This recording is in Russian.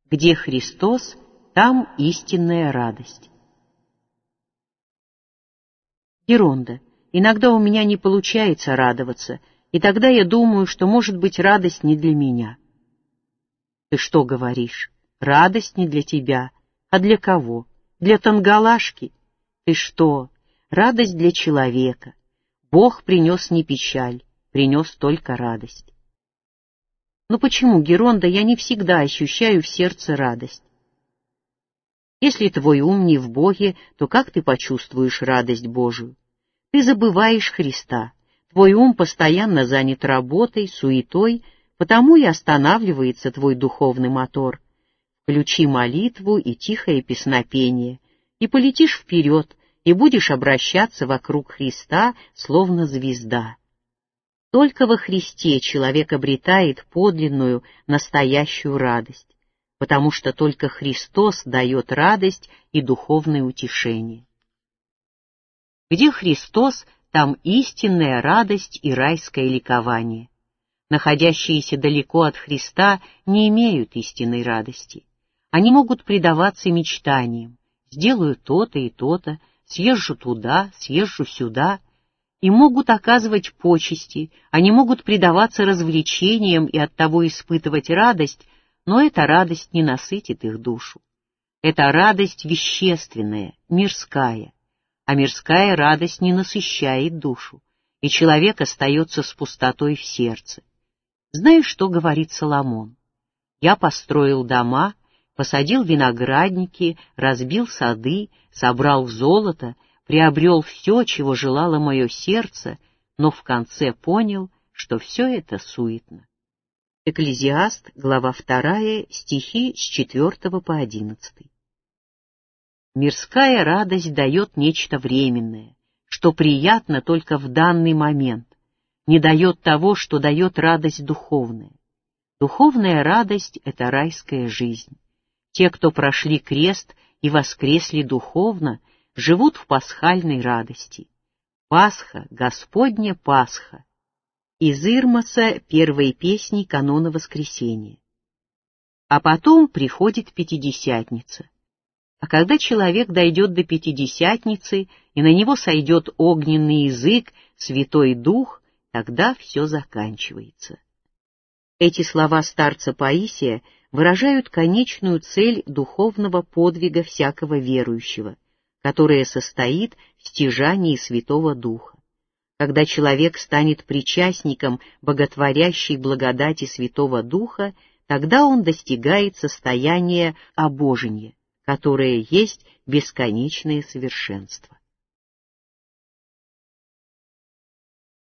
Где Христос, там истинная радость. Геронда. Иногда у меня не получается радоваться, и тогда я думаю, что, может быть, радость не для меня. Ты что говоришь? Радость не для тебя. А для кого? Для тангалашки? Ты что? Радость для человека. Бог принес не печаль, принес только радость. Но почему, Геронда, я не всегда ощущаю в сердце радость? Если твой ум не в Боге, то как ты почувствуешь радость Божию? Ты забываешь Христа, твой ум постоянно занят работой, суетой, потому и останавливается твой духовный мотор. Включи молитву и тихое песнопение, и полетишь вперед, и будешь обращаться вокруг Христа, словно звезда. Только во Христе человек обретает подлинную, настоящую радость, потому что только Христос дает радость и духовное утешение. Где Христос, там истинная радость и райское ликование. Находящиеся далеко от Христа не имеют истинной радости. Они могут предаваться мечтаниям, сделаю то-то и то-то, съезжу туда, съезжу сюда, и могут оказывать почести, они могут предаваться развлечениям и оттого испытывать радость, но эта радость не насытит их душу. Это радость вещественная, мирская, а мирская радость не насыщает душу, и человек остается с пустотой в сердце. Знаешь, что говорит Соломон? «Я построил дома, посадил виноградники, разбил сады, собрал золото, приобрел все, чего желало мое сердце, но в конце понял, что все это суетно». Экклезиаст, глава 2, стихи с 4 по 11. Мирская радость дает нечто временное, что приятно только в данный момент, не дает того, что дает радость духовная. Духовная радость — это райская жизнь. Те, кто прошли крест и воскресли духовно, живут в пасхальной радости. Пасха, Господня Пасха. Из Ирмоса первой песни канона Воскресения. А потом приходит Пятидесятница. А когда человек дойдет до Пятидесятницы, и на него сойдет огненный язык, Святой Дух, тогда все заканчивается. Эти слова старца Паисия выражают конечную цель духовного подвига всякого верующего, которая состоит в стяжании Святого Духа. Когда человек станет причастником боготворящей благодати Святого Духа, тогда он достигает состояния обожения, которое есть бесконечное совершенство.